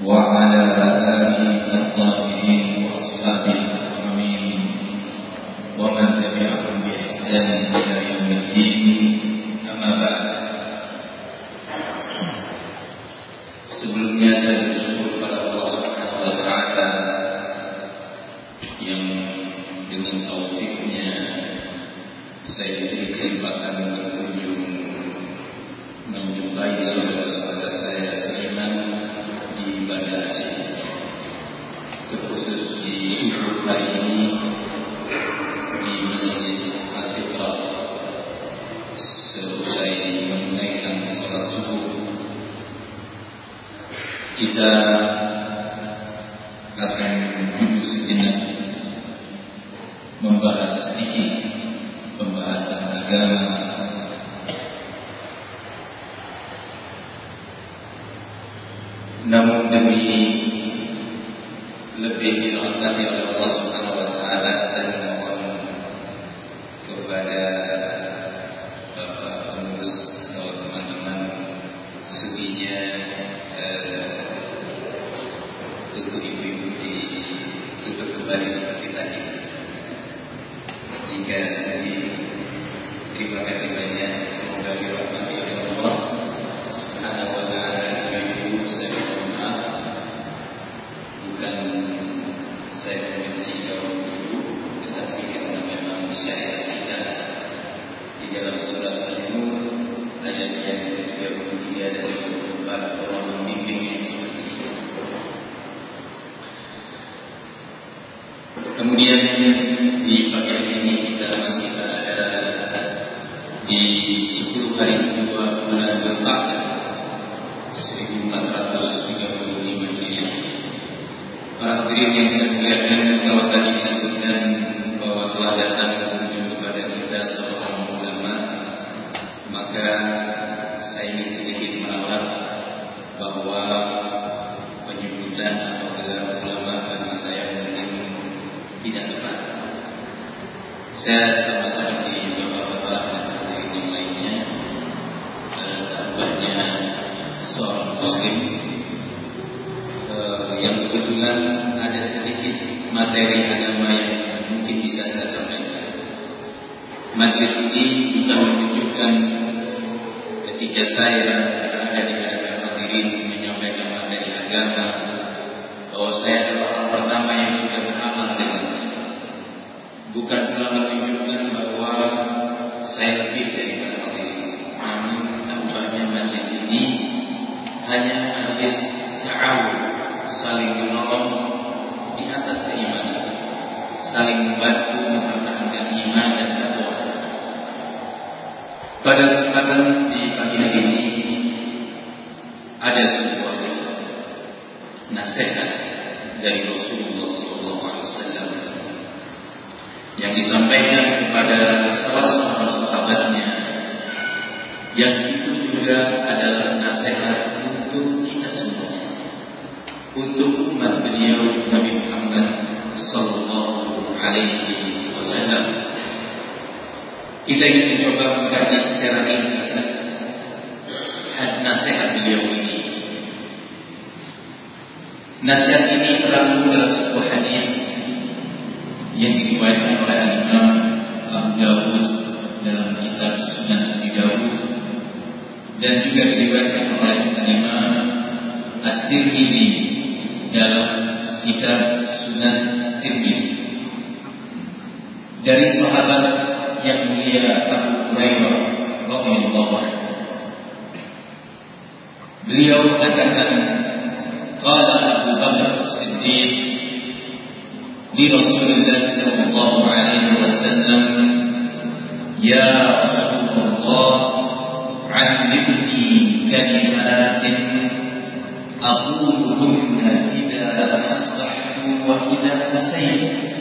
وعلى آله الطاهرين وأصحابه الأكرمين ومن تبعهم بإحسان إلى يوم الدين. أما بعد. Sebelumnya saya bersyukur kepada Allah Subhanahu wa taala yang dengan taufiknya saya diberi kesempatan berkunjung menjumpai saudara-saudara saya seiman di Banda Aceh, terkhusus di subuh hari ini di Masjid Al-Fitrah. Selesai menunaikan salat subuh, kita akan duduk sejenak membahas sedikit pembahasan agama. Namun demi lebih dirahmati oleh Allah Subhanahu wa taala, saya mohon kepada Bapak pengurus atau teman-teman sudinya untuk ibu-ibu ditutup kembali seperti tadi. Jika sedih, terima kasih banyak. Semoga dirahmati oleh Allah Subhanahu wa taala. Ibu-ibu, saya mohon maaf, bukan saya membenci kaum ibu, tetapi karena memang syariat kita di dalam surat Al-Nur ayat yang ke-33 dan 34 Allah membimbing yang seperti itu. Kemudian di pagi hari ini kita masih berada di 10 hari kedua bulan Dzulqa'dah 1435 Hijriah. Para hadirin yang saya muliakan, kalau tadi disebutkan bahwa telah datang berkunjung kepada kita seorang ulama, maka saya ingin sedikit menawar bahwa penyebutan atau gelar ulama bagi saya mungkin tidak tepat. Saya sama seperti bapak-bapak dan hadirin yang lainnya, tambahnya seorang muslim yang kebetulan ada sedikit materi agama yang mungkin bisa saya sampaikan. Majelis ini bukan menunjukkan ketika saya berada di hadapan hadirin menyampaikan materi agama bahwa saya adalah orang pertama yang sudah beramal dengannya. Bukan pula menunjukkan bahwa saya lebih daripada hadirin. Namun tampaknya majelis ini hanya majelis ta'awun, saling menolong di atas keimanan, saling membantu mempertahankan iman dan takwa. Pada kesempatan di pagi hari ini ada sebuah nasihat dari Rasulullah SAW yang disampaikan kepada salah seorang sahabatnya, yang itu juga adalah nasihat untuk kita semua, untuk umat beliau Nabi Muhammad sallallahu alaihi wasallam. Kita ingin mencoba mengkaji secara ringkas nasihat beliau ini. Nasihat ini terangkum dalam sebuah hadis yang diriwayatkan oleh Imam Abu Dawud dalam kitab Sunan Abi Dawud, dan juga diriwayatkan oleh Imam At-Tirmidzi dalam kitab Sunan At-Tirmidzi dari sahabat yang mulia Abu Hurairah radhiyallahu anhu. Beliau katakan, qala Abu Bakar As-Siddiq li Rasulullah sallallahu alaihi wasallam, ya Rasulullah, 'allimni kalimatin aquluhunna idza asbahtu wa idza amsaytu.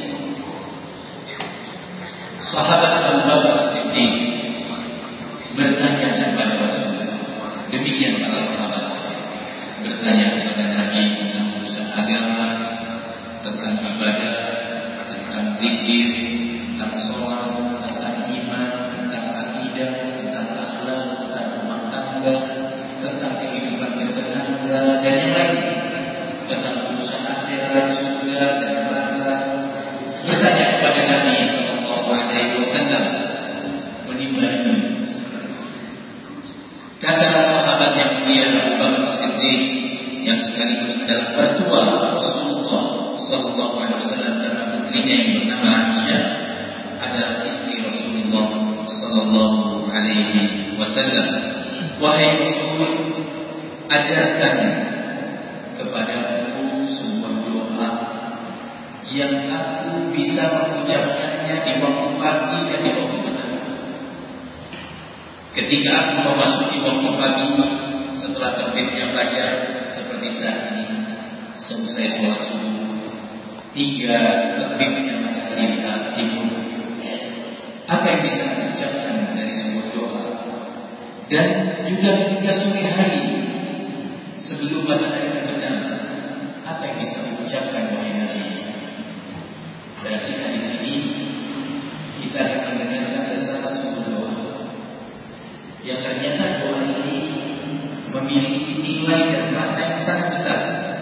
Sahabat Abu Bakar As-Siddiq bertanya kepada Rasulullah. Demikian para sahabat bertanya kepada Nabi tentang urusan agama, tentang ibadah, tentang zikir, tentang sholat, tentang iman, tentang akidah, tentang akhlak, tentang rumah tangga, tentang kehidupan bertetangga dan yang lain. dan neraka, bertanya kepada Nabi Sallallahu Alaihi Wasallam menimba ini. Kata sahabat yang mulia Abu Bakar Siddiq yang sekaligus adalah mertua Rasulullah Sallallahu Alaihi Wasallam karena putrinya yang bernama Aisyah adalah istri Rasulullah Sallallahu Alaihi Wasallam. Wahai Rasul, ajarkan kepadaku sebuah doa yang aku bisa mengucapkannya di waktu pagi dan di waktu petang. Ketika aku memasuki waktu pagi setelah terbitnya fajar seperti saat ini, selesai sholat subuh hingga terbitnya matahari di arah timur, apa yang bisa mengucapkan dari sebuah doa? Dan juga ketika sore hari sebelum matahari terbenam, apa yang bisa mengucapkan wahai Nabi? Berarti hari ini kita akan mendengarkan bersama sebuah doa yang ternyata doa ini memiliki nilai dan makna yang sangat besar.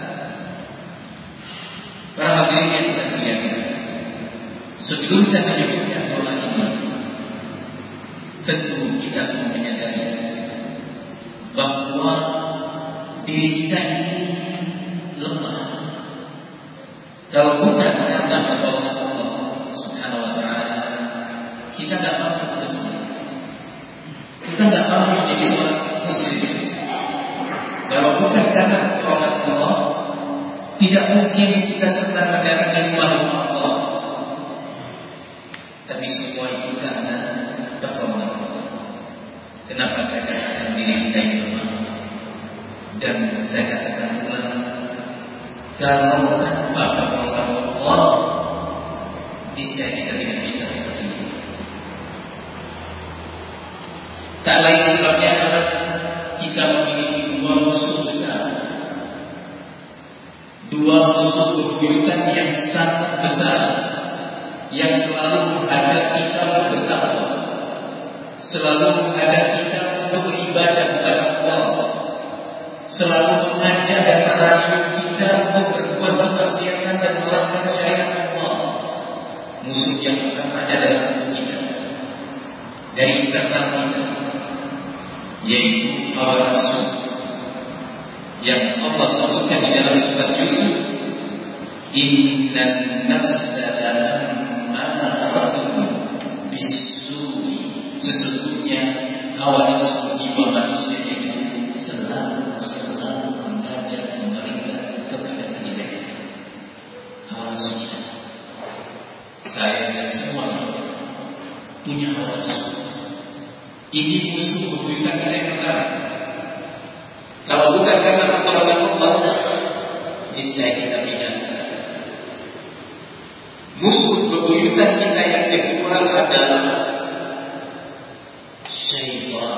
Para hadirin yang saya muliakan, sebelum saya menyebutkan doa ini, tentu kita semua menyadari bahwa diri kita ini lemah. Kalau bukan karena pertolongan Allah Subhanahu Wa Taala, kita tidak mampu bersama. Kita tidak mampu menjadi seorang muslim. Kalau bukan karena pertolongan Allah, tidak mungkin kita senang mendatangi rumah Allah. Tapi semua itu karena pertolongan Allah. Kenapa saya katakan diri kita ini lemah? Dan saya katakan ulang, kalau tanpa pertolongan Allah, niscaya kita tidak bisa seperti ini. Tak lain sebabnya adalah kita memiliki dua musuh besar, dua musuh bebuyutan yang sangat besar, yang selalu menghadap kita untuk bertakwa, selalu menghadap kita untuk beribadah kepada Allah, selalu mengajak dan merayu kita untuk berbuat kemaksiatan dan melanggar syariat Allah. Musuh yang akan ada dalam tubuh kita, dari internal kita, yaitu hawa nafsu yang Allah sebutkan di dalam surat Yusuf, innan nafsa la'ammaratun bis-su'i. Sesungguhnya hawa nafsu jiwa manusia itu selalu mengajak memerintah kepada kejelekan. Hawa nafsu kita, saya dan semua punya hawa nafsu. Ini musuh bebuyutan kita yang pertama. Kalau bukan karena pertolongan Allah, niscaya kita binasa. Musuh bebuyutan kita yang kedua adalah syaitan,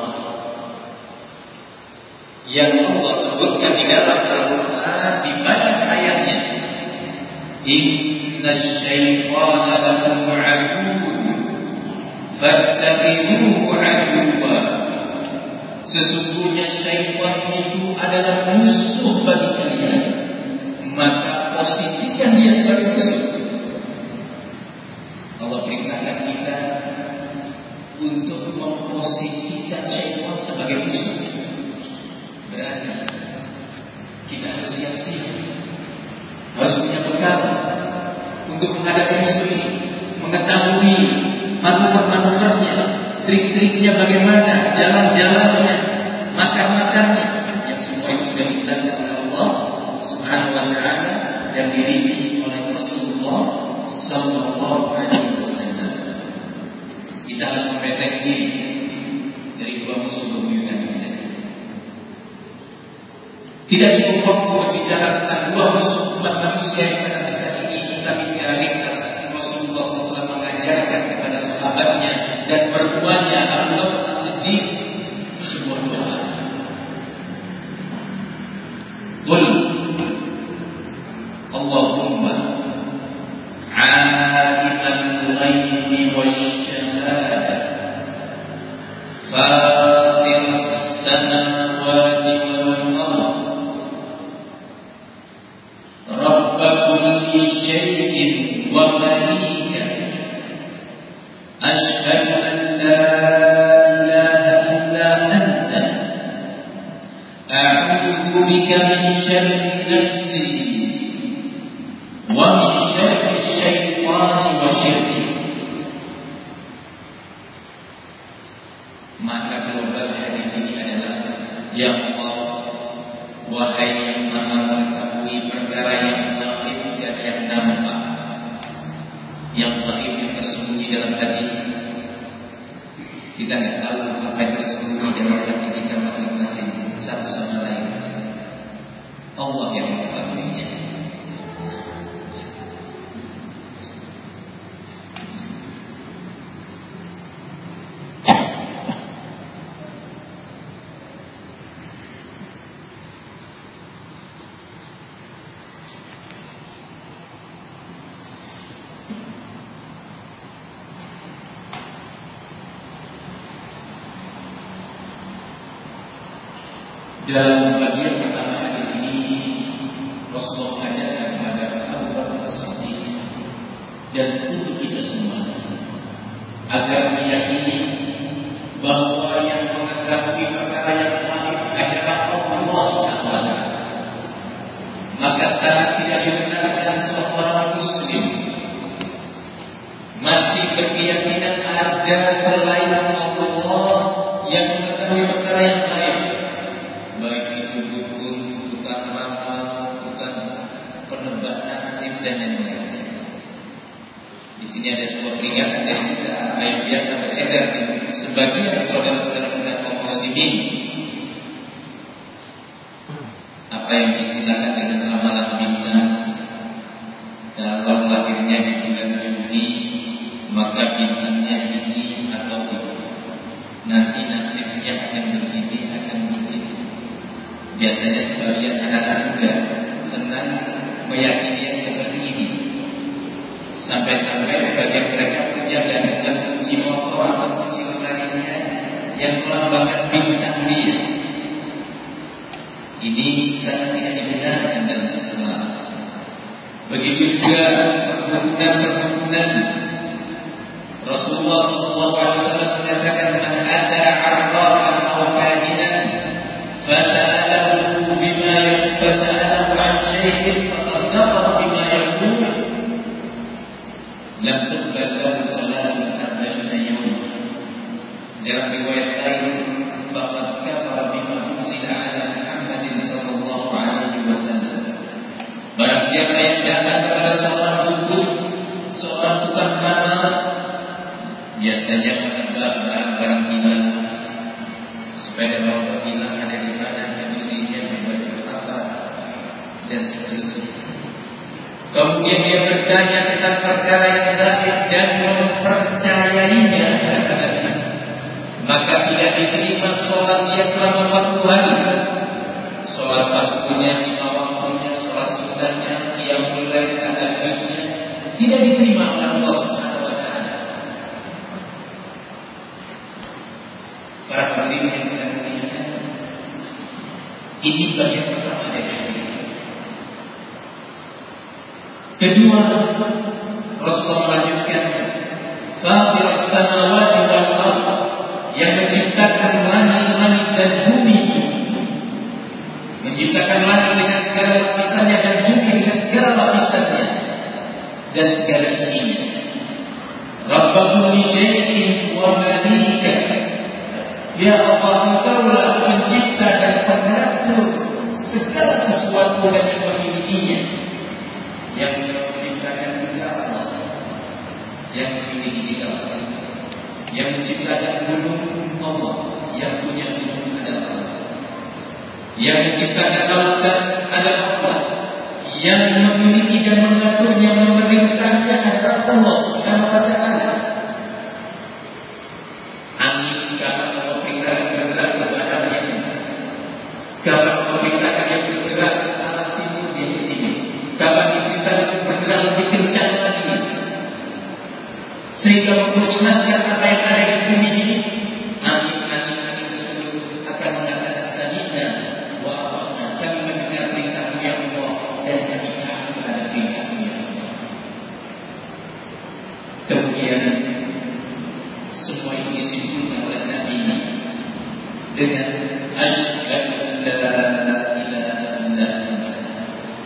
yang Allah sebutkan di dalam Al-Quran di banyak ayatnya. Inna syaitana lakum aduwwun fattakhiduhu aduwwa. Sesungguhnya syaitan itu adalah musuh bagi kalian, maka posisikan dia sebagai musuh. Allah perintahkan kita untuk memposisikan syaitan sebagai musuh. Berarti kita harus siap-siap, harus punya bekal untuk menghadapi musuh ini, mengetahui manuver-manuvernya, trik-triknya bagaimana, jalan-jalannya, makar-makarnya, yang semua itu sudah dijelaskan oleh Allah Subhanahu Wa Taala dan dirinci oleh Rasulullah Sallallahu Alaihi Wasallam. Kita harus memproteksi diri dari dua musuh bebuyutan kita. Tidak cukup waktu berbicara tentang dua musuh umat manusia yang sangat besar ini, tapi secara ringkas Rasulullah SAW mengajarkan kepada sahabatnya dan mertuanya Abu Bakar As-Siddiq sebuah doa. Qul Allahumma alimul ghaibi wasyahadah fatirus samawati wal ardh rabb kulli syai' syai'in wa malika asyhadu an la ilaha illa anta a'udzu bika min syarri nafsi wa min syarri syaitani wa syirki. Maka global hadis ini adalah, ya Allah, wahai yang maha mengetahui perkara yang gaib dan yang nampak, yang gaib yang tersembunyi dalam hati. Kita tidak tahu apa yang tersembunyi dalam hati kita masing-masing satu sama lain. Allah yang mengetahuinya. Dalam bagian pertama hadis ini, Rasulullah mengajarkan kepada Abu Bakar As-Siddiq dan untuk kita semua agar meyakini bahwa yang mengetahui perkara yang gaib adalah Allah Subhanahu wa Ta'ala. Maka sangat tidak dibenarkan seorang Muslim masih berkeyakinan ada selain Allah yang mengetahui perkara yang gaib. Baik itu dukun, tukang ramal, tukang penebak nasib dan yang lainnya. Di sini ada sebuah peringatan dari kita yang biasa beredar sebagian saudara-saudara kita kaum muslimin, apa yang disebutkan dengan ramalan bintang. Kalau lahirnya di bulan Juni, maka bintangnya ini atau itu. Nanti nasibnya akan begini, akan begitu. Biasanya sebagian anak-anak muda senang meyakini yang seperti ini. Sampai-sampai sebagian mereka punya dengan kunci motor atau kunci lainnya yang melambangkan bintang dia. Ini sangat tidak dibenarkan dalam Islam. Begitu juga perkebunan. Rasulullah SAW menyatakan, "Man ata 'arrafan aw kahinan fasa'alahu an syai'in fasaddaqahu bima yaqul lam tuqbal lahu salatun 40 yawm." Dalam riwayat lain, "Faqad kafara bima unzila 'ala Muhammadin sallallahu alaihi wasallam." Barang siapa yang datang kepada seorang dukun, seorang tukang ramal, biasanya menebak barang-barang hilang, sepeda motor hilang ada di mana, pencurinya di baju apa, dan seterusnya. Kemudian dia bertanya tentang perkara yang gaib dan mempercayainya, maka tidak diterima sholat dia selama 40 hari. Sholat fardunya, 5 waktunya, sholat sunnahnya, qiyamul lail, tahajudnya tidak diterima oleh Allah Subhanahu wa Ta'ala. Para hadirin yang saya muliakan, ini bagian pertama dari hadis. Kedua, Rasulullah melanjutkan, "Fatir as-samawati wal ardh," yang menciptakan langit-langit dan bumi, menciptakan langit dengan segala lapisannya dan bumi dengan segala lapisannya dan segala isinya. Rabbul syai'in wa malika, ya Allah, Engkaulah pencipta dan pengatur segala sesuatu dan yang memilikinya. Yang menciptakan kita Allah, yang memiliki kita Allah, yang menciptakan gunung Allah, yang punya gunung adalah Allah, yang menciptakan lautan adalah Allah, yang memiliki dan mengaturnya, memerintahnya adalah Allah Subhanahu wa Ta'ala. Angin kapan Allah perintahkan bergerak ke badannya, kapan Allah perintahkan yang bergerak ke arah timur dia ke timur, kapan diperintahkan bergerak lebih kencang lagi, sehingga memusnahkan apa yang ada di bumi ini. Angin-angin tersebut akan mengatakan, "Sami'na wa ata'na," kami mendengar perintahmu ya Allah dan kami taat pada perintahmu ya Allah.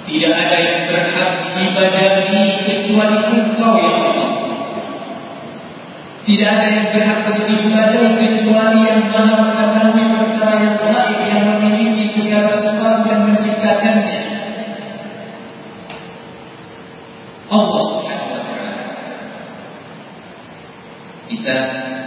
Tidak ada yang berhak diibadahi kecuali Engkau ya Allah. Tidak ada yang berhak diibadahi kecuali yang Maha mengetahui perkara yang gaib, yang memiliki segala sesuatu dan menciptakannya. Allah Subhanahu wa Ta'ala. Kita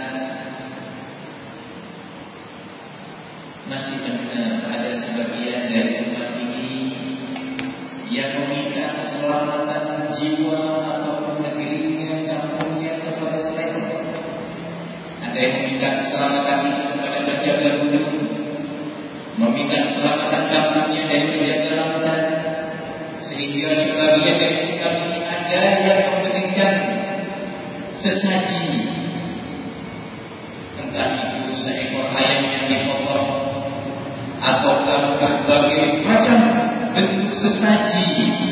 masih mendengar ada sebagian dari umat ini yang meminta keselamatan jiwa ataupun negerinya, kampungnya kepada selain Allah. Ada yang meminta keselamatan itu kepada penjaga gunung, meminta keselamatan kampungnya dari penjaga lautan, sehingga sebagian dari umat ini ada yang memberikan sesaji, entah itu seekor ayam yang dipotong ataukah berbagai macam bentuk sesaji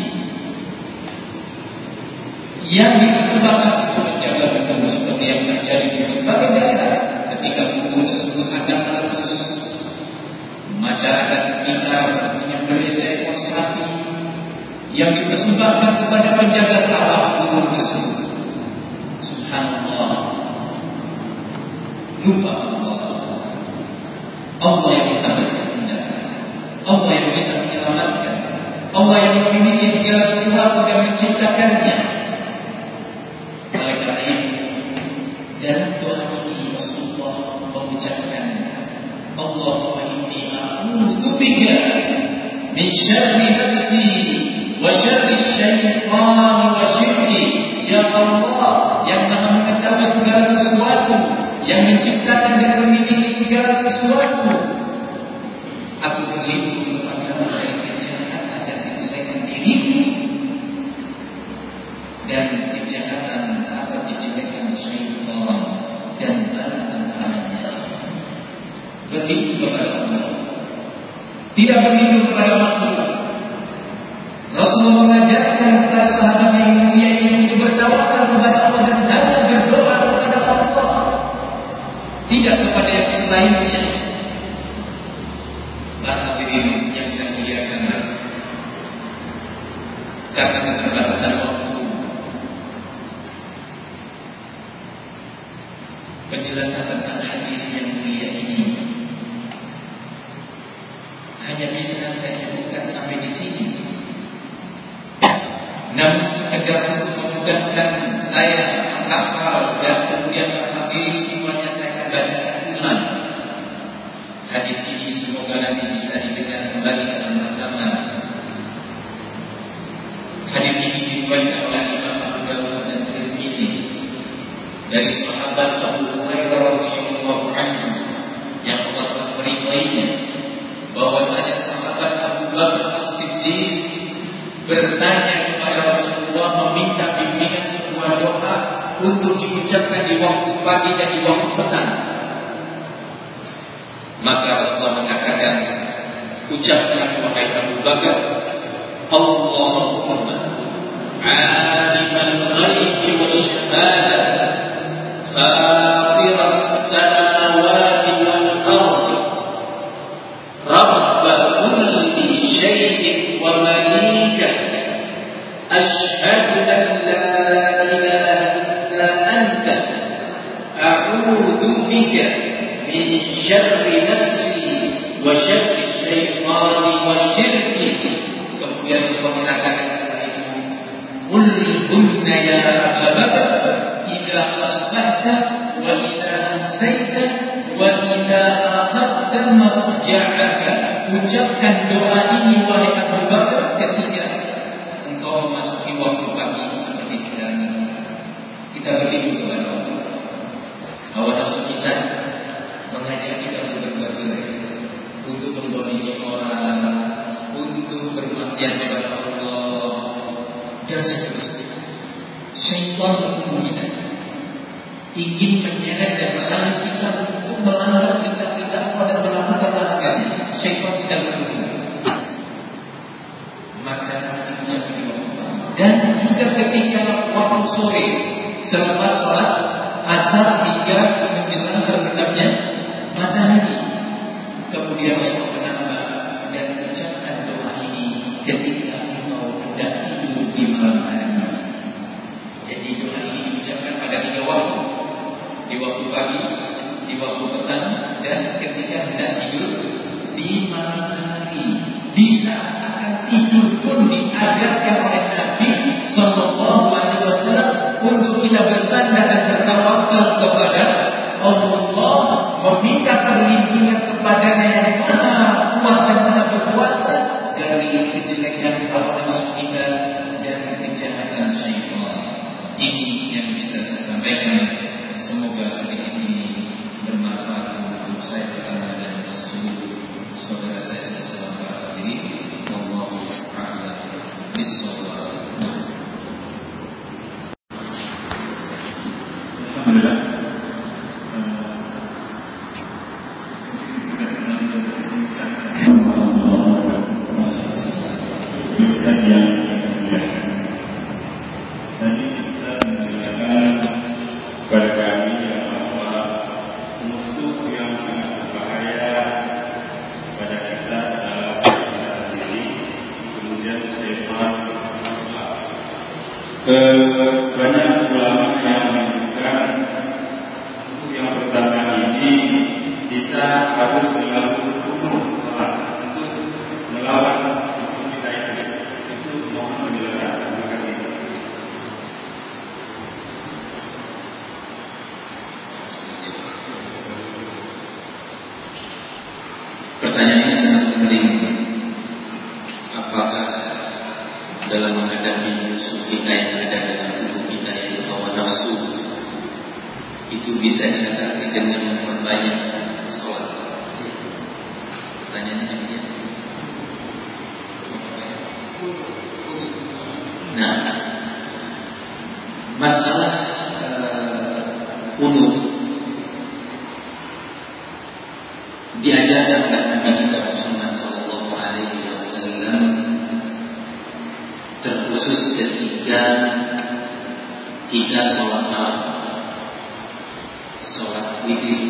yang dipersembahkan untuk menjaga hukum, seperti yang terjadi di berbagai daerah ketika hukum tersebut akan meletus. Masyarakat sekitar menyembelih seekor sapi yang dipersembahkan kepada penjaga kawah hukum tersebut. Subhanallah, lupa Allah yang bisa bertindak, Allah yang bisa menyelamatkan, Allah yang memiliki segala sesuatu dan menciptakannya. Oleh karena itu, dalam doa ini Rasulullah mengucapkan, Allahumma inni a'udzu bika min syarri nafsi wa syarri syaitan wa syirki. Ya Allah yang Maha mengetahui segala sesuatu, yang menciptakan dan memiliki segala sesuatu, aku berlindung kepada dari kejahatan dan kejelekan diriku dan kejahatan atau kejelekan syaitan dan para tentaranya. Berlindung kepada Allah, tidak berlindung kepada makhluk. Rasulullah mengajarkan kepada sahabat yang mulia ini untuk bertawakal kepada Allah dan hanya berdoa kepada Allah, tidak kepada yang selainnya. Para hadirin yang saya muliakan, karena keterbatasan waktu, penjelasan tentang hadis yang mulia ini hanya bisa saya sebutkan sampai di sini. Namun sekedar untuk memudahkan saya menghafal dan kemudian menghafal semuanya, saya akan bacakan ulang hadis ini. Semoga nanti bisa didengar kembali dalam rekaman. Hadis ini diriwayatkan oleh Imam Abu Dawud dan Tirmidzi dari sahabat Abu Hurairah radhiyallahu anhu yang Allah meridainya, bahwasanya sahabat Abu Bakar As-Siddiq bertanya kepada Rasulullah, meminta bimbingan sebuah doa untuk diucapkan di waktu pagi dan di waktu petang. Maka Rasulullah mengatakan, ucapkan wahai Abu Bakar, Allahumma alimal ghaibi wasyahadah, fatiras samawati wal ardi, rabb kulli syai'in wa malikah, ashhadu an la ilaha illa anta, a'udzu bika min syarri nafsi wa syarri syaitani wa syirki. Kemudian Rasulullah mengatakan setelah itu, qul hunna ya Abu Bakar idza asbahta wa idza amsayta wa idza akhadta marja'aka. Ucapkan doa ini wahai Abu Bakar ketika engkau memasuki waktu pagi seperti sekarang ini. Kita berlindung kepada Allah. Hawa nafsu kita mengajak kita untuk berbuat jelek, untuk menzalimi orang, untuk bermaksiat kepada Allah dan seterusnya. Syaitan membunuh kita, ingin menyeret dan menahan kita untuk melanggar perintah Allah dan melakukan larangannya. Syaitan sedang berburu. Maka diucapkan di waktu pagi dan juga ketika waktu sore selepas salat asar hingga menjelang terbenamnya matahari. Kemudian Rasulullah menambah dan ucapkan doa ini ketika engkau Bismillah. Alhamdulillah. Islam yang tadi Islam mengatakan kepada kami bahwa musuh yang sangat berbahaya pada kita adalah kita sendiri, kemudian syaitan. Banyak ulama yang menunjukkan untuk yang pertama ini kita harus selalu penuh salat untuk melawan musuh kita itu mohon penjelasan. Terima kasih. Pertanyaan ini sangat penting. Apakah dalam menghadapi musuh kita yang ada dalam tubuh kita, yaitu hawa nafsu, itu bisa diatasi dengan memperbanyak sholat? Pertanyaannya demikian. Nah, masalah qunut diajarkan oleh Nabi kita Muhammad sallallahu alaihi wasallam terkhusus ketika kita sholat malam, sholat witir.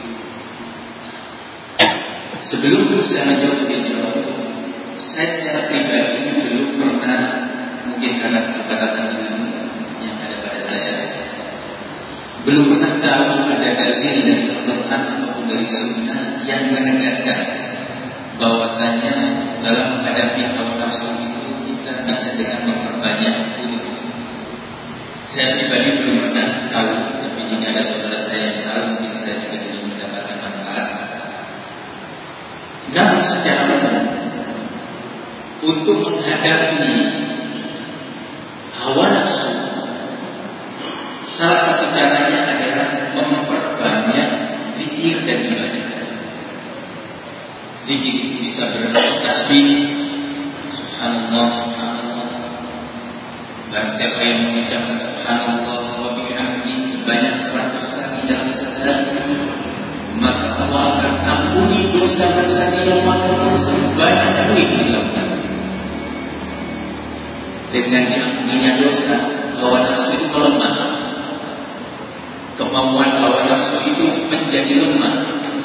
Sebelum saya menjawab lebih jauh, saya secara pribadi belum pernah, mungkin karena keterbatasan ilmu yang ada pada saya, belum pernah tahu ada dalil dari Al-Quran ataupun dari Sunnah yang menegaskan bahwasanya dalam menghadapi hawa nafsu itu kita bisa dengan memperbanyak qunut. Saya pribadi belum pernah tahu, tapi jika ada saudara saya yang tahu, mungkin saya juga sudah mendapatkan manfaat. Namun secara umum, untuk menghadapi hawa nafsu, salah satu caranya adalah memperbanyak zikir dan ibadah. Zikir itu bisa berupa tasbih, subhanallah, subhanallah. Dan siapa yang mengucapkan subhanallah wa bihamdihi sebanyak 100 kali dalam sehari, maka Allah akan ampuni dosa-dosa dia maupun sebanyak duit dilakukan. Dengan diampuninya dosa, hawa nafsu itu melemah. Kemauan hawa nafsu itu menjadi lemah.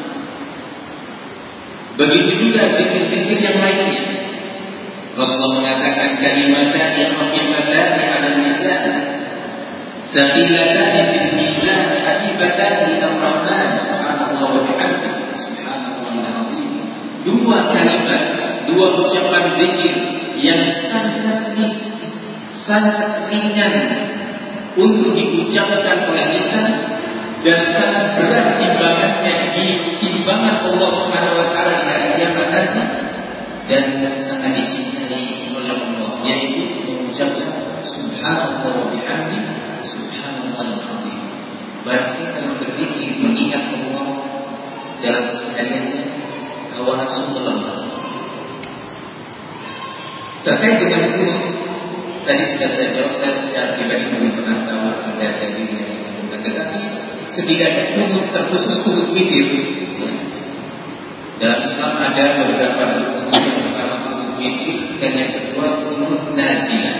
Begitu juga zikir-zikir yang lainnya. Rasulullah mengatakan kalimatani khafifatani 'ala lisan, thaqilatani fil mizan, habibatani ila rahman, subhanallah wa bihamdihi, subhanallahil azim. Dua kalimat, dua ucapan zikir yang sangat ringan untuk diucapkan oleh lisan dan sangat berat timbangannya di timbangan Allah Subhanahu wa taala di hari kiamat nanti, dan sangat dicintai oleh Allah, yaitu mengucapkan subhanallah wa bihamdihi, subhanallahil azim. Barang siapa berzikir mengingat Allah dalam kesehariannya, hawa nafsu melemah. Terkait dengan qunut, tadi sudah saya jawab. Saya secara pribadi belum pernah tahu ada dalil yang menunjukkan, tetapi setidaknya qunut terkhusus qunut witir. Dalam Islam ada beberapa qunut. Yang pertama qunut witir, dan yang kedua qunut nazilah.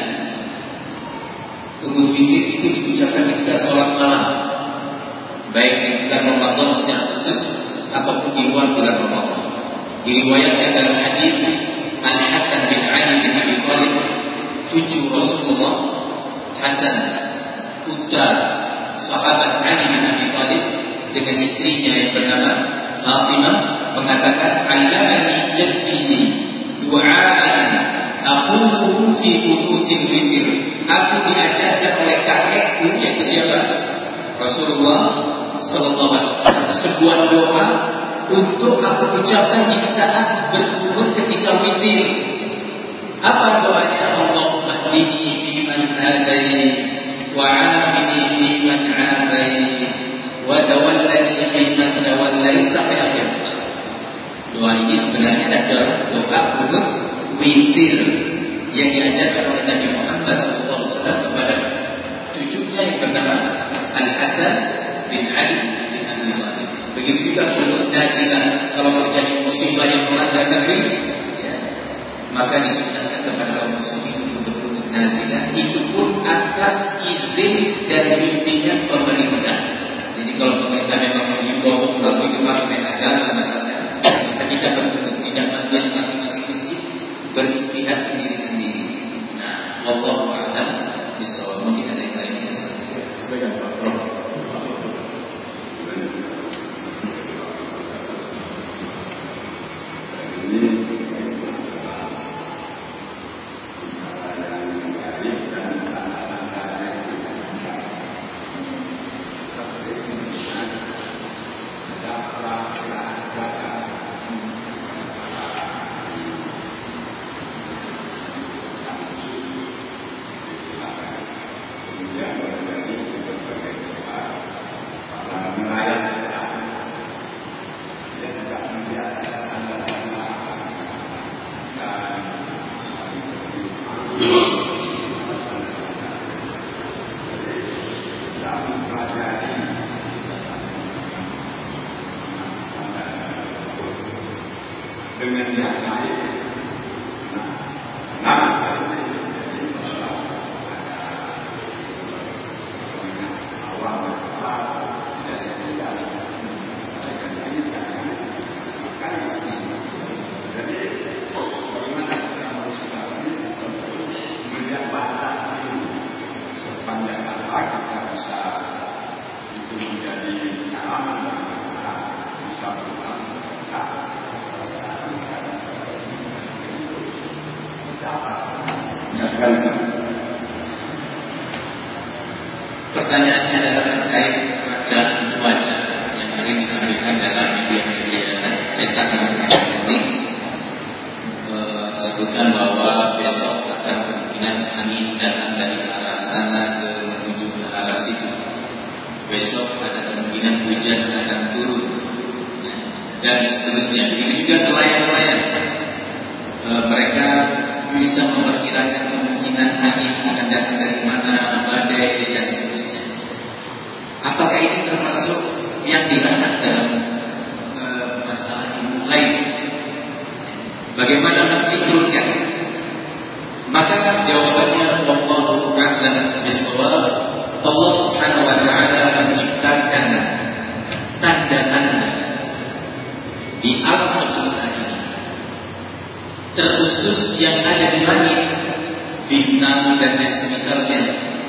Qunut witir itu diucapkan ketika sholat malam, baik di bulan Ramadan secara khusus ataupun di luar bulan Ramadan. Diriwayatkan dalam hadis Al-Hasan bin Ali bin Abi Thalib, cucu Rasulullah, Hasan putra sahabat Ali bin Abi Thalib, dengan istrinya yang bernama Fatimah, mengatakan allamani jaddi du'aan aqulu fi qunutil witir. Aku diajarkan oleh kakekku, yaitu siapa? Rasulullah sallallahu alaihi wasallam, sebuah doa untuk aku ucapkan di saat berqunut ketika witir. Apa doanya? Allahumma hdini fi man hadait, wa 'afini fi man 'afait, wa tawallani fi man tawallait, sampai akhir. Doa ini sebenarnya adalah doa qunut witir yang diajarkan oleh Nabi Muhammad SAW kepada cucunya yang bernama Al-Hasan bin Ali bin Abi Thalib. Begitu juga untuk nazilah, kalau terjadi musibah yang melanda negeri, ya, maka disunahkan kepada kaum muslimin untuk nazilah, itu pun atas izin dan bimbingan pemerintah. Jadi kalau pemerintah memang mengimbau melalui departemen agama misalnya, kita berbentuk tidak masjid masing-masing masjid beristihad sendiri-sendiri. Nah, wallahu a'lam bishawab. Mungkin ada yang lainnya. Silakan Pak Prof. dengan yang lain. Pertanyaannya adalah terkait keadaan cuaca yang sering ditampilkan dalam media-media cetak dan elektronik. Disebutkan bahwa besok akan kemungkinan angin datang dari arah sana menuju ke arah situ. Besok ada kemungkinan hujan akan turun, dan seterusnya. Begitu juga nelayan-nelayan, mereka bisa memperkirakan kemungkinan angin akan datang dari mana, badai dan seterusnya. Apakah ini termasuk yang dilarang dalam masalah ilmu lain? Bagaimana mensinkronkan? Maka jawabannya wallahu a'lam bishawab. Allah Subhanahu wa taala menciptakan tanda-tanda di alam semesta ini, terkhusus yang ada di langit, bintang dan yang semisalnya.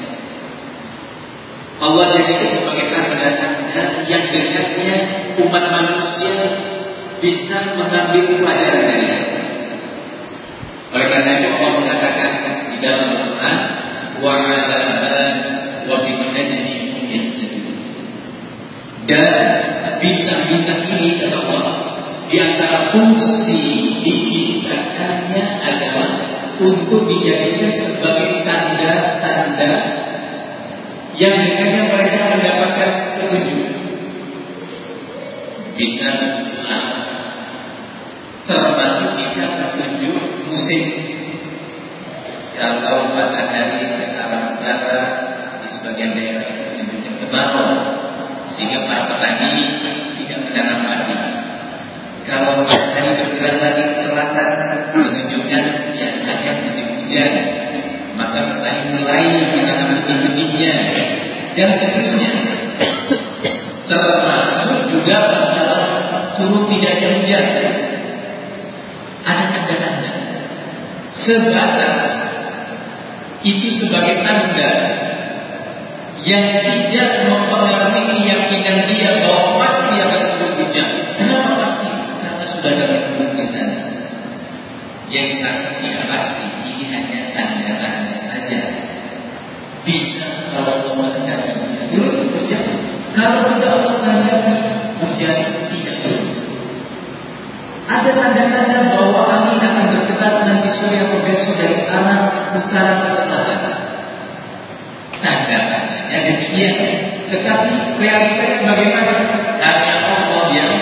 Allah jadikan sebagai tanda-tanda yang dengannya umat manusia bisa mengambil pelajaran darinya. Oleh karena itu Allah mengatakan di dalam Al-Quran, wa 'alamat wa bin-najmi hum yahtadun. Dan bintang-bintang ini kata Allah, di antara fungsi diciptakannya adalah untuk dijadikan sebagai tanda-tanda yang dengannya mereka mendapatkan petunjuk. Bisa petunjuk alam, termasuk bisa petunjuk musim. Kalau matahari ke arah utara, di sebagian daerah menunjukkan kemarau, sehingga para petani tidak menanam padi. Kalau matahari bergerak lagi ke selatan, menunjukkan biasanya musim hujan, maka petani mulai menanam benih-benihnya dan seterusnya. Termasuk juga masalah turun tidaknya hujan. Ada tanda-tanda sebatas itu sebagai tanda yang tidak mempengaruhi keyakinan dia bahwa pasti akan turun hujan. Kenapa pasti? Karena sudah ada penduduk di sana. Yang artinya pasti ini hanya tanda-tanda saja. Bisa kalau menghendaki turun hujan, kalau tidak menghendaki hujan tidak turun. Ada tanda-tanda bahwa angin akan bergerak nanti sore atau besok dari arah utara ke selatan. Tanda-tandanya demikian. Tetapi realitanya bagaimana? Hanya Allah yang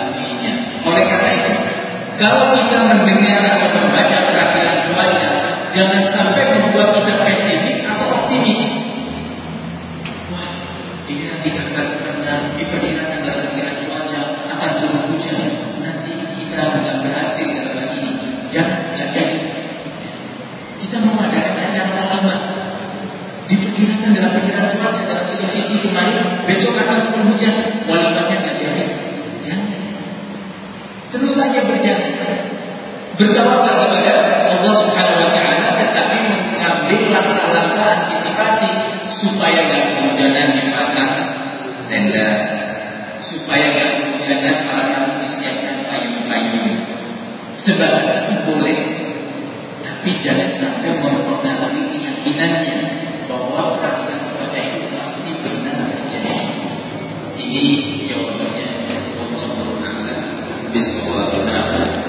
mengetahuinya. Oleh karena itu, kalau kita mendengar atau membaca peraturan cuaca, Jangan sampai membuat kita pesimis atau optimis. Wah, ini nanti katakan diperkirakan dalam perkiraan cuaca akan turun hujan. Nanti kita nggak berhasil dalam ini. Jangan jadi. Kita mengadakan acara walimah. Diperkirakan dalam perkiraan cuaca dalam televisi kemarin besok akan turun hujan. Walimahnya nggak jadi. Jangan. Terus saja berjalan. Bertawakal kepada Allah Subhanahu wa taala, tetapi mengambil langkah-langkah antisipasi supaya enggak kehujanan dipasang tenda, supaya enggak kehujanan para tamu disiapkan payung-payung. Sebab itu boleh, tapi jangan sampai mempengaruhi keyakinannya bahwa perhatian cuaca itu pasti benar terjadi. Ini jawabannya. Wallahu a'lam bishawab.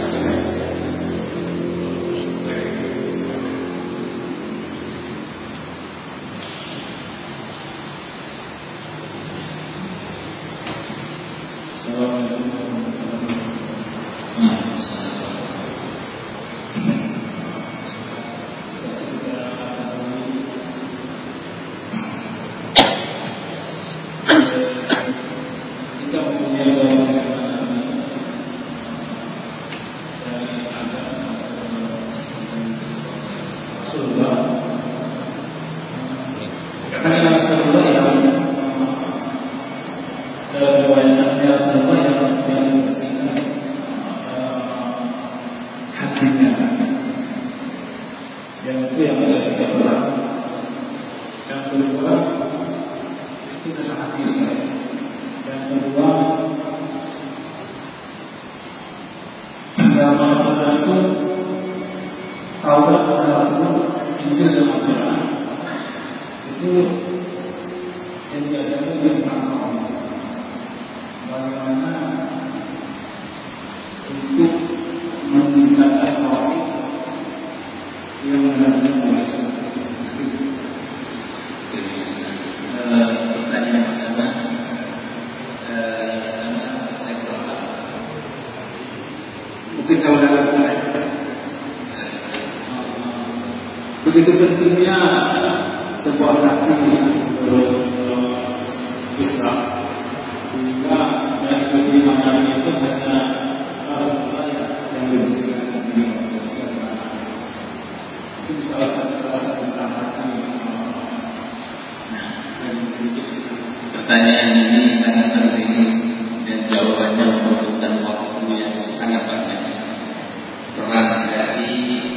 Begitu pentingnya sebuah taktik Islam, sehingga dari keimanan itu hanya Rasulullah yang dibersihkan dari dosa. Itu salah satu tentang hati. Dari sedikit. Pertanyaan ini sangat penting dan jawabannya membutuhkan waktu yang sangat banyak. Peran dari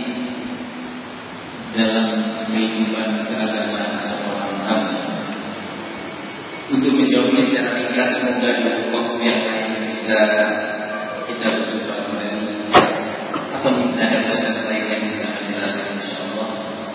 dalam kehidupan keagamaan seorang hamba. Untuk menjawab secara ringkas, semoga di waktu yang lain bisa kita berjumpa kembali atau ada kesempatan lain yang bisa menjelaskan, insyaallah.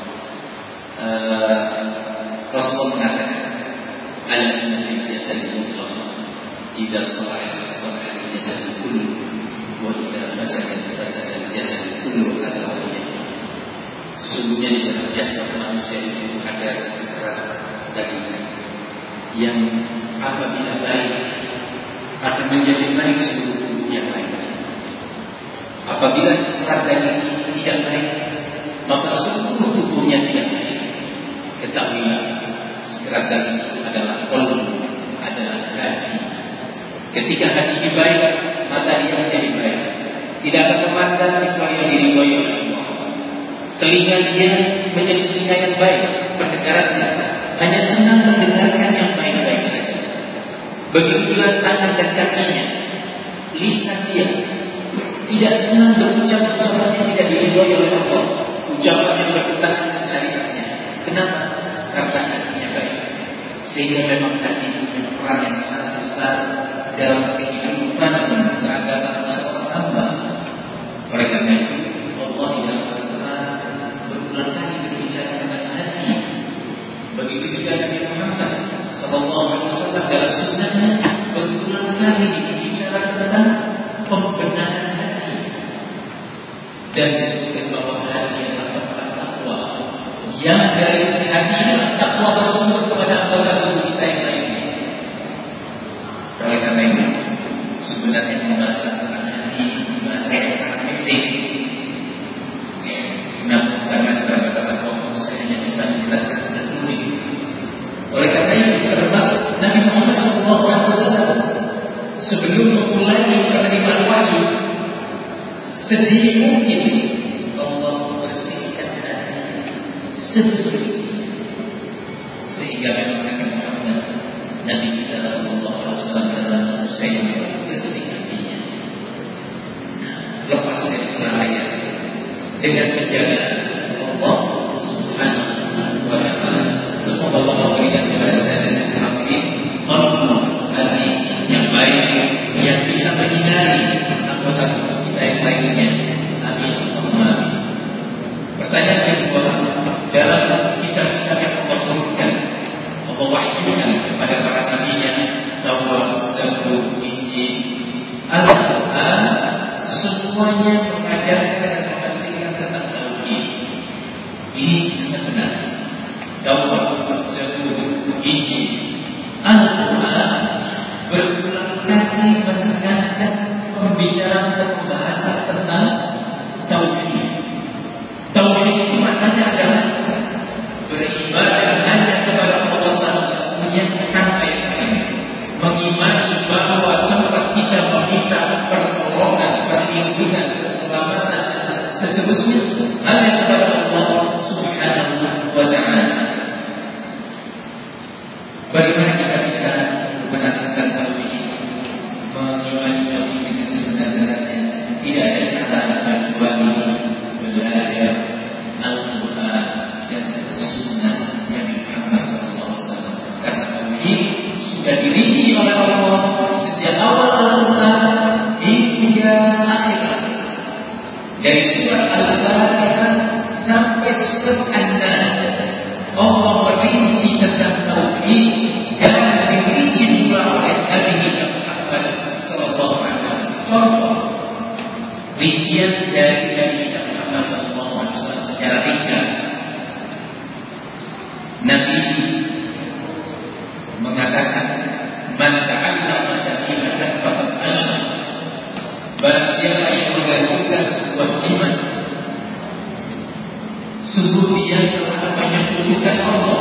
Rasulullah mengatakan, "Ala fil jasad mudghah, idza salaha salaha al-jasad kullu, wa idza fasada al-jasad kullu." Sesungguhnya di dalam jasad manusia itu ada sekerat daging yang apabila baik akan menjadi baik seluruh tubuh yang lain. Apabila sekerat daging itu tidak baik, maka seluruh tubuhnya tidak baik. Ketahuilah, sekerat daging itu adalah qalbu, adalah hati. Ketika hati ini baik, mata dia menjadi baik. Tidak akan memandang kecuali yang diridhoi oleh Allah. Telinga dia menjadi telinga yang baik, pendengarannya hanya senang mendengarkan yang baik-baik saja. Begitulah tangan dan kakinya, lisan dia tidak senang berucap ucapan yang tidak diridhoi oleh Allah, ucapan yang bertentangan dengan syariatnya. Kenapa? Karena hatinya baik. Sehingga memang hati punya peran yang sangat besar dalam kehidupan dan keagamaan seorang hamba. Oleh karena itu, Allah di dalam berulang kali berbicara tentang hati. Begitu juga Nabi Muhammad sallallahu alaihi wasallam dalam sunnahnya berulang kali berbicara tentang pembenaran hati. Dan disebutkan bahwa hati adalah tempat takwa. Yang dari hati takwa bersumber kepada anggota tubuh kita yang lainnya. Oleh karena itu, sebenarnya pembahasan tentang hati bahasa yang sangat penting. Namun karena sedini mungkin Allah bersihkan hati sebersih sehingga Nabi Muhammad Nabi kita sallallahu alaihi wasallam dalam usaha bersih hatinya. Lepas dari kelalaian dengan penjagaan Allah Subhanahu wa taala. Semoga Allah memberikan kepada saya dan kami hati yang baik yang bisa menyinari anggota kita yang lainnya. Amin. Pertanyaan kedua, dalam kitab-kitab yang Allah turunkan, Allah wahyukan kepada para nabinya, Taurat, Zabur, Injil, Al-Quran, semuanya mengajarkan dan mengajarkan tentang tauhid. Ini sangat benar. Taurat, Zabur, Injil, Al-Quran berulang kali menekankan pembicaraan dan pembahasan tentang tauhid. Tauhid itu maknanya adalah beribadah hanya kepada Allah satu-satunya tanpa yang lain. Mengimani bahwa tempat kita meminta pertolongan, perlindungan, keselamatan dan seterusnya hanya kepada Allah Subhanahu wa taala. Bagaimana kita bisa menetapkan tauhid, mengimani tauhid dengan sebenar-benarnya? Tidak ada cara kecuali belajar Al-Quran dan Sunnah Nabi Muhammad SAW. Karena tauhid sudah dirinci oleh Allah sejak awal Al-Quran hingga akhir. Dari surat Al-Fatihah sampai surat An-Nas, Allah merinci tentang tauhid dan dirinci juga oleh Nabi Muhammad SAW. Contoh rincian dari Nabi Muhammad SAW secara ringkas. Nabi mengatakan, "Man ta'allama tamimatan faqad asyrak." Barang siapa yang menggantungkan sebuah jimat, sungguh dia telah menyekutukan Allah,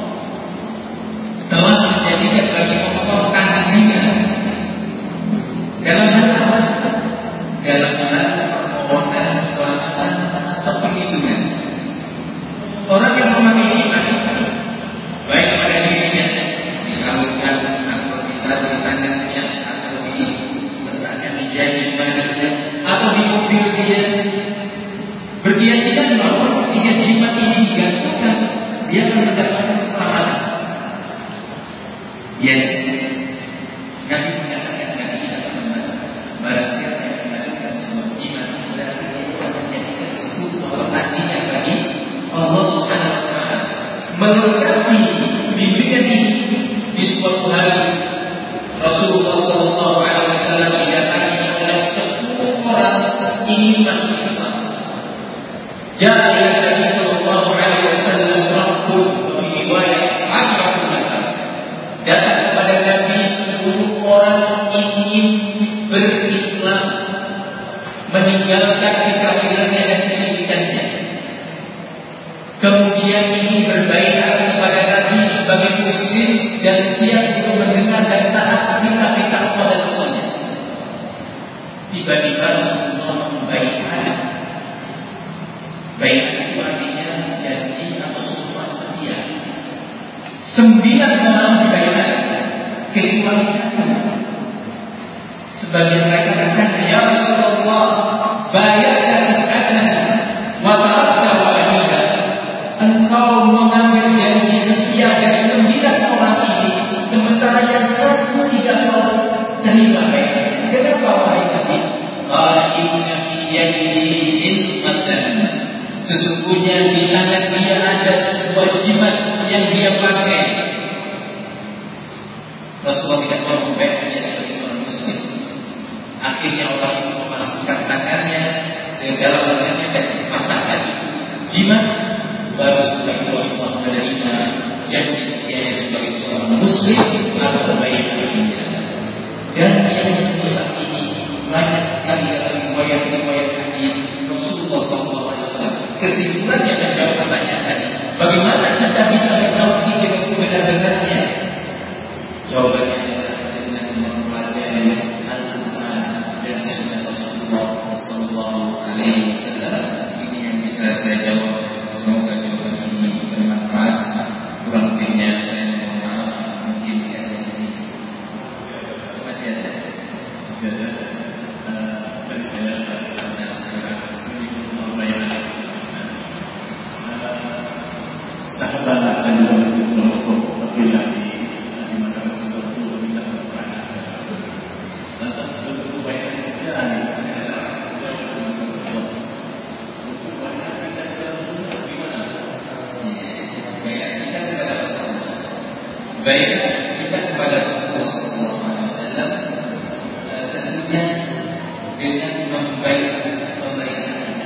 telah menjadikan bagi Allah tandingan dalam hal apa? Dalam hal permohonan keselamatan atau perlindungan. Orang yang memakai jimat, baik pada dirinya, dikalungkan atau ditaruh di tangannya, atau diletakkan di jari badannya, atau di mobil dia, berkeyakinan bahwa ketika jimat ini digantungkan, dia akan mendapatkan keselamatan. Ya, Nabi mengatakan tadi, barang siapa yang menggunakan sebuah jimat, berarti dia akan menjadikan sekutu atau tandingan bagi Allah Subhanahu wa taala. Melengkapi bimbingan ini, di suatu hari Rasulullah SAW didatangi oleh 10 orang ingin masuk Islam. Jadi Nabi SAW rambut bagi riwayat Ashraful Nasab datang kepada Nabi 10 orang ingin berislam, meninggalkan kekafirannya dan kesyirikannya. Kemudian ini berbaikat kepada Nabi sebagai muslim dan siap untuk mendengar dan taat perintah Allah dan Rasulnya. Tiba-tiba Rasulullah membaikat. Baikat itu artinya janji atau sumpah setia. 9 orang dibaikat kecuali 1. Sebagian mereka berkata, "Ya Rasulullah, bayatna tis'atan wa tarakta wahidah." Engkau mengambil janji setia dari 9 orang ini, sementara yang 1 tidak mau terima baik. Kenapa wahai Nabi? Inna fi yadihi ilmatan. Sesungguhnya di tangan dia ada sebuah jimat yang dia pakai. Rasulullah tidak mau membayarnya sebagai seorang muslim. Akhirnya orang itu memasukkan tangannya ke dalam lengannya dan mematahkan jimat. Baru setelah itu Rasulullah menerima janji setianya sebagai seorang muslim atau baik baginya. Dan yang sebesar ini banyak sekali dalam riwayat-riwayat hadis Rasulullah SAW. Kesimpulannya menjawab pertanyaan tadi, bagaimana kita bisa bertauhid dengan sebenar-benarnya? Jawabannya adalah dengan mempelajari Al-Quran dan Sunnah Rasulullah SAW. sangat banyak dan juga kelompok berbeda di masyarakat sekitar itu kita berperan. Lantas bentuk kebaikan kita baik kita kepada Rasulullah SAW tentunya dengan membaikkan pemerintah kita,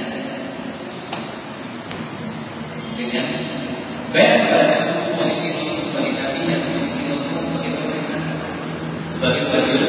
dengan baik pada posisi Rasul sebagai Nabi dan posisi Rasul sebagai pemerintah, sebagai wali.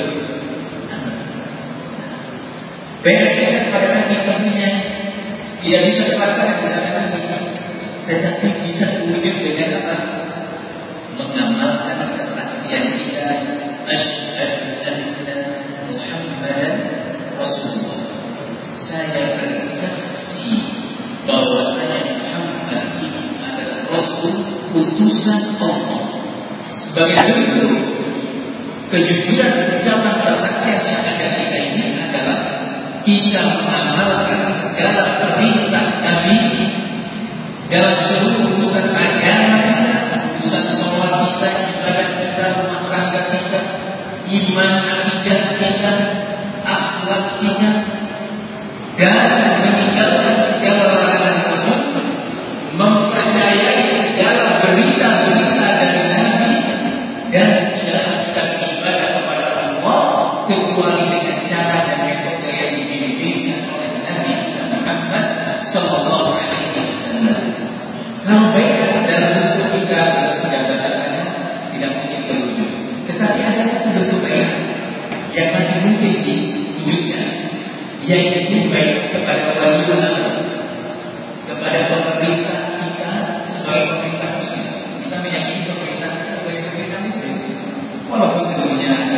Baik kita kepada Nabi tentunya tidak bisa terlaksana dengan Nabi, tetapi bisa terwujud dengan apa? Mengamalkan kesaksian kita asyhadu anna Muhammadan Rasulullah. Saya bersaksi bahwa saya Muhammad ini adalah Rasul utusan Allah. Sebagai bentuk kejujuran ucapan kesaksian syahadat kita ini adalah kita mengamalkan segala perintah Nabi dalam seluruh urusan agama kita, urusan sholat kita, ibadah kita, rumah tangga kita, iman, akidah kita, akhlak kita, dan meninggalkan segala larangan tersebut, mempercayai segala berita-berita dari Nabi, dan tidak akan beribadah kepada Allah kecuali dengan cara dan metode yang diberikan oleh Nabi Muhammad Sallallahu Alaihi Wasallam. Kalau baik dalam bentuk kita tidak mungkin terwujud, tetapi ada satu bentuk baik yang masih mungkin diwujudkan, yaitu baik kepada wali Allah, kepada pemerintah kita sebagai pemerintah Muslim. Kita meyakini pemerintah kita sebagai pemerintah Muslim, walaupun tentunya ada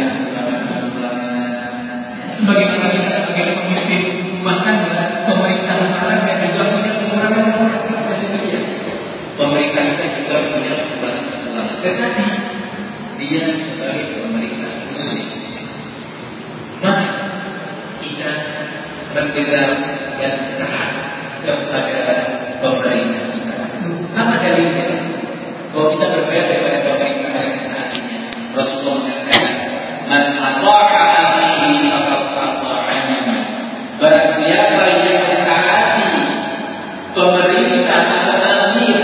sebagaimana kita sebagai pemimpin rumah tangga, pemerintah rumah tangga juga punya kekurangan-kekurangan. Pemerintah kita juga punya kekurangan-kekurangan, tetapi dia sebagai pemerintah Muslim, maka kita bergerak dan taat kepada pemerintah kita. Apa dalilnya? Bahwa kita bergerak kepada pemerintah dan taatnya. Rasulullah mengatakan, "Man ata'a amri faqad ata'ani." Barang siapa yang mentaati pemerintah atau amir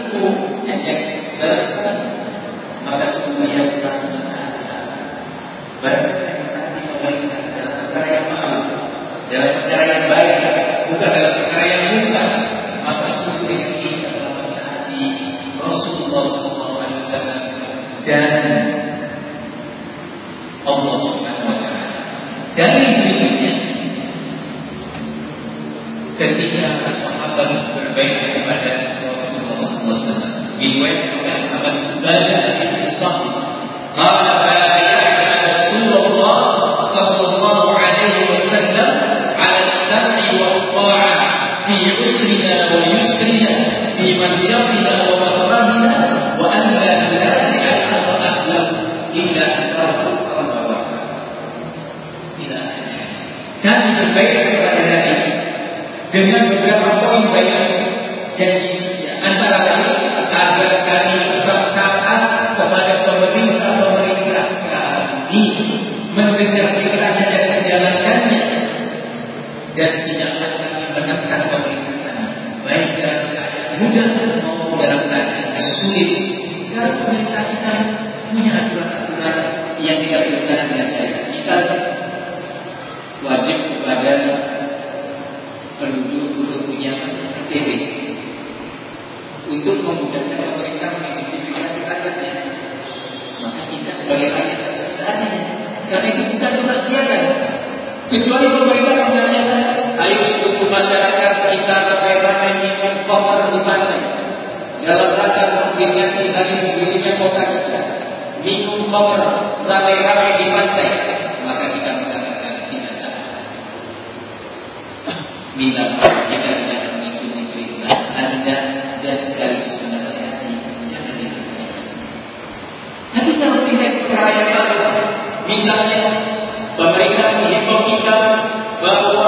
maka sesungguhnya telah mentaati. Barang siapa yang mentaati pemerintah dalam perkara yang maaf, dalam perkara yang baik, bukan dalam perkara yang mudah, maka sesungguhnya kita telah mentaati Rasulullah SAW dan Allah Subhanahu Wa Taala. Dari berikutnya, ketika sahabat berbaikat kepada Rasulullah SAW, diriwayatkan oleh sahabat Ubadah bin Samit, qala bay'ana Rasulullah sallallahu alaihi wasallam 'ala as-sam'i wat-tha'ah fi 'usrina wa yusrina, fi mansyatina wa makrahina, wa an la nunazi'a al-ahlahu illa an kami berbaikat kepada Nabi dengan beberapa poin baikat janji setia, antara lain agar kami tetap taat kepada pemerintah kami, mendengar perintahnya dan menjalankannya, dan tidaklah kami menekan pemerintah kami, baik dalam keadaan mudah maupun dalam keadaan sulit. Sekarang pemerintah kita punya aturan-aturan yang tidak bertentangan dengan syariat. Misalnya wajib kepada penduduk untuk punya KTP untuk memudahkan pemerintah mengidentifikasi rakyatnya. Maka kita sebagai rakyat harus mentaatinya, karena itu bukan kemaksiatan. Kecuali pemerintah menyatakan, ayo seluruh masyarakat kita ramai-ramai minum khamr di pantai dalam rangka memperingati hari berdirinya kota kita, minum khamr ramai-ramai di pantai, maka kita mengatakan tidak taat. Minta kita tidak mengikuti perintah Anda dan sekaligus menasihati, jangan dilakukan. Tapi kalau tidak perkara yang baru, misalnya pemerintah menghimbau kita bahwa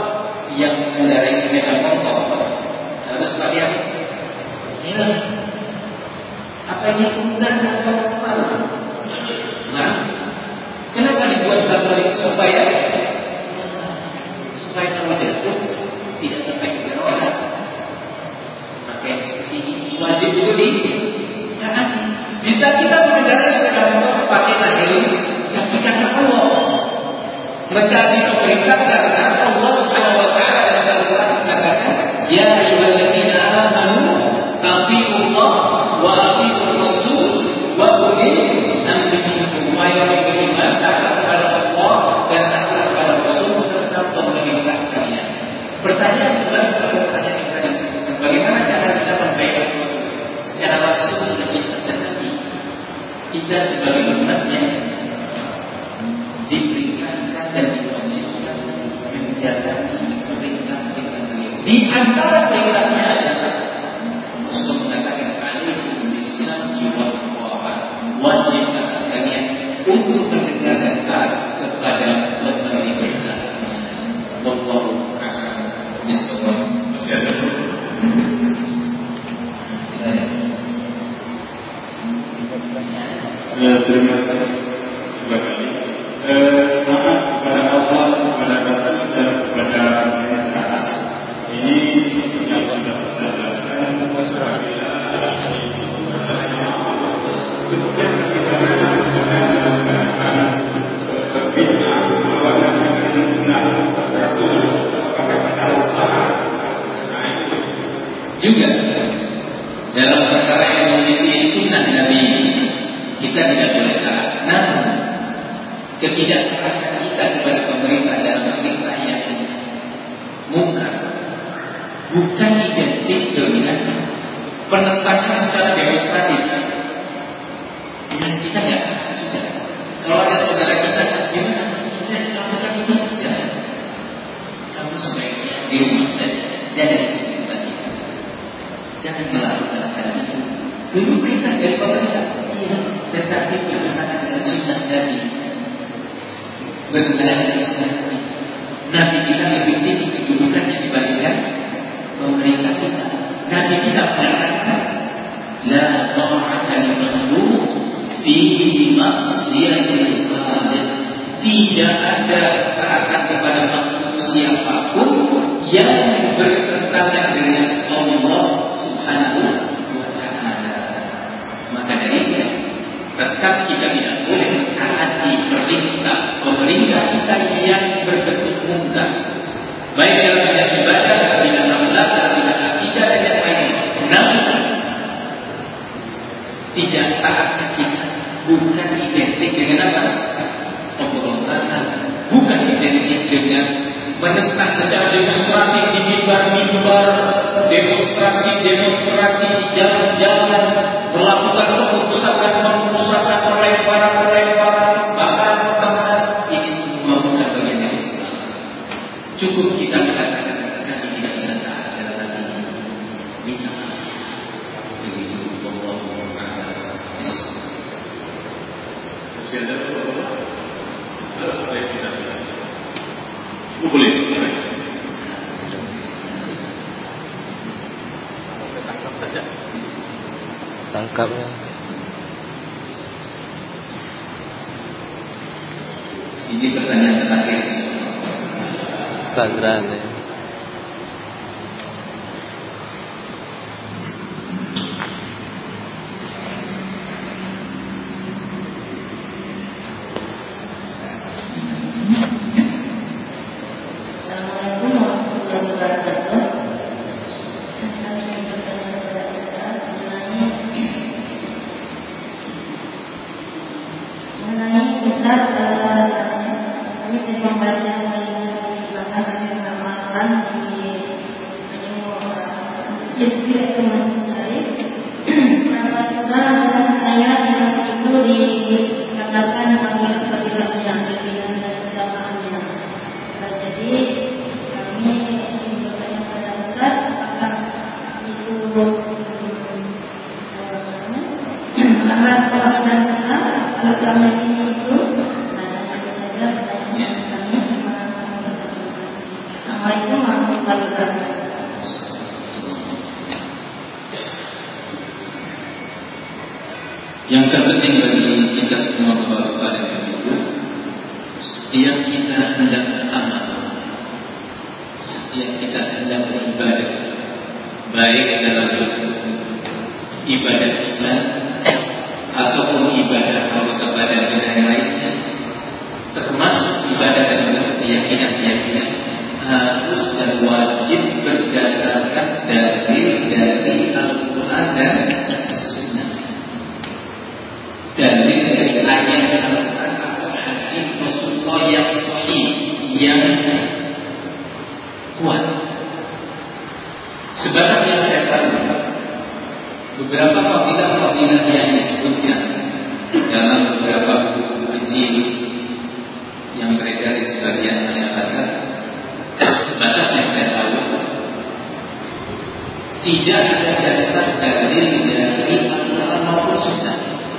yang mengendarai sepeda motor harus pakai helm. Apa ini bukan atau malu? Nah, kenapa dibuat gambar itu supaya kamu jatuh tidak sampai ke orang? Maka yang seperti ini wajib itu ditaati. Bisa kita mengendarai sepeda motor pakailah helm, tapi karena Allah menjadi pemerintah karena Allah Subhanahu wa taala dalam Al-Qur'an mengatakan, ya ayyuhalladzina amanu atiiullah wa atiiur rasul wa ulil amri minkum. Wahai orang beriman, taat kepada Allah dan taat kepada Rasul serta pemerintah kalian. Pertanyaan bukan pertanyaan yang tadi disebutkan, bagaimana cara kita membayar Rasul secara langsung sudah bisa terjadi. Kita sebagai umatnya diperingatkan dan diwajibkan menjaga perintah-perintah beliau. Di antara perintahnya adalah Rasul mengatakan alaikum bis-sam'i wal ta'ah, wajib atas kalian untuk mendengar dan taat kepada pemerintah. Wallahu a'lam bishawab. Masih ada? Terima kasih. Taat kepada Allah, kepada Rasul dan kepada pemerintah. Ini yang sudah saya jelaskan. Apabila ketika kita melaksanakan bid'ah melawan sunnah Rasul, apakah kita harus taat? Juga dalam perkara yang menyelisih sunnah Nabi, kita tidak boleh taat. Namun ketidaktaatan kita kepada pemerintah dalam perintah yang mungkar bukan identik dengan penentangan secara demonstratif. Dan kita tidak sudah. Kalau ada saudara kita, gimana? Kita lakukan itu saja. Kamu sebaiknya di rumah saja, jangan ikut kita. Jangan melakukan hal itu. Itu perintah dari pemerintah. Iya, tetapi bertentangan dengan sunnah Nabi. Bertentangan dengan sunnah Nabi. Nabi kita lebih tinggi kedudukannya dibandingkan pemerintah kita. Nabi kita mengatakan, la ta'ata li makhluq fi maksiatil khaliq. Tidak ada taatan kepada makhluk siapapun yang bertentangan dengan Allah Subhanahu wa ta'ala. Maka dari itu tetap kita tidak boleh mentaati perintah pemerintah kita yang berbentuk mungkar, baik dalam bidang ibadah, dalam bidang akhlak, dalam bidang akidah dan yang lainnya. Namun tidak taatnya kita bukan identik dengan apa? Pemberontakan, bukan identik dengan menentang secara demonstratif di mimbar-mimbar, demonstrasi di jalan-jalan, melakukan pengusakan, pelemparan, bakaran. Ini semua bukan bagian dari Islam. Cukup kita mengatakan kami tidak bisa taat dalam hal ini. Minta maaf. Begitu. Wallahu a'lam. Masih ada boleh kita. Boleh. Tangkap saja. Tangkapnya. Ini pertanyaan terakhir. Sagrada. Yang terpenting bagi kita semua Bapak-bapak dan Ibu, setiap kita hendak beramal, setiap kita hendak beribadah, baik dalam bentuk ibadah lisan ataupun ibadah kepada yang lainnya, termasuk ibadah dalam bentuk keyakinan-keyakinan, harus dan wajib berdasarkan dalil dari Al-Quran dan Sunnah, dalil dari ayat Al-Quran atau hadis Rasulullah yang sahih, yang kuat. Sebab yang saya tahu, beberapa fadilah-fadilah yang disebutkan dalam beberapa buku kecil yang beredar di sebagian masyarakat, sebatas yang saya tahu, tidak ada dasar dalil dari Al-Quran maupun Sunnah.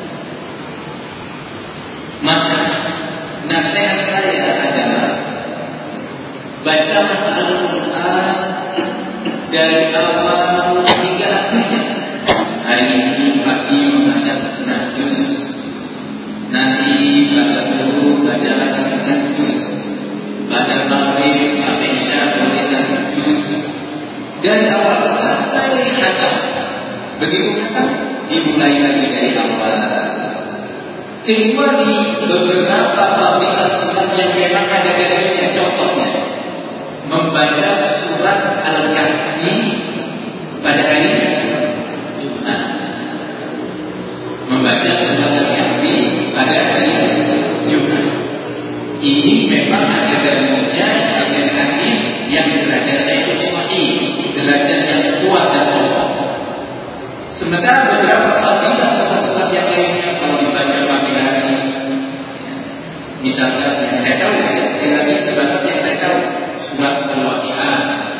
Maka nasihat saya adalah baca Al-Quran dari awal hingga akhirnya. Hari ini pagi membaca setengah juz, nanti pada dulu baca lagi setengah juz, pada maghrib sampai isya boleh 1 juz, dari awal sampai khatam. Begitu khatam dimulai lagi dari awal. Kecuali beberapa fadilah surat yang memang ada dalilnya, contohnya membaca surat Al-Kahfi pada hari Jumat, membaca surat Al-Kahfi pada hari Jumat. Ini memang ada dalilnya dengan hadis yang derajatnya itu sahih, derajat yang kuat dan kokoh. Sementara beberapa fadilah surat-surat yang lainnya kalau dibaca pagi hari, misalnya yang saya tahu, sekali lagi sebatas yang saya tahu, surat Al-Waqiah,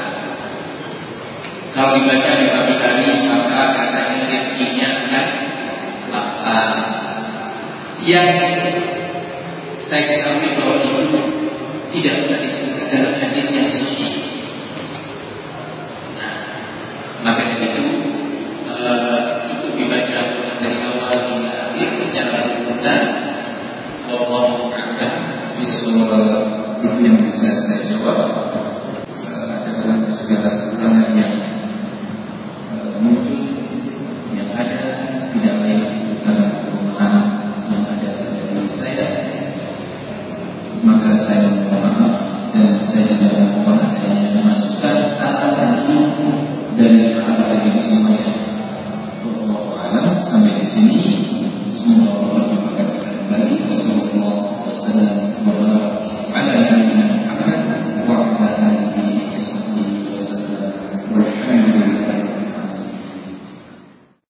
kalau dibaca di pagi hari maka katanya rezekinya akan lapar. Yang saya ketahui bahwa itu tidak benar.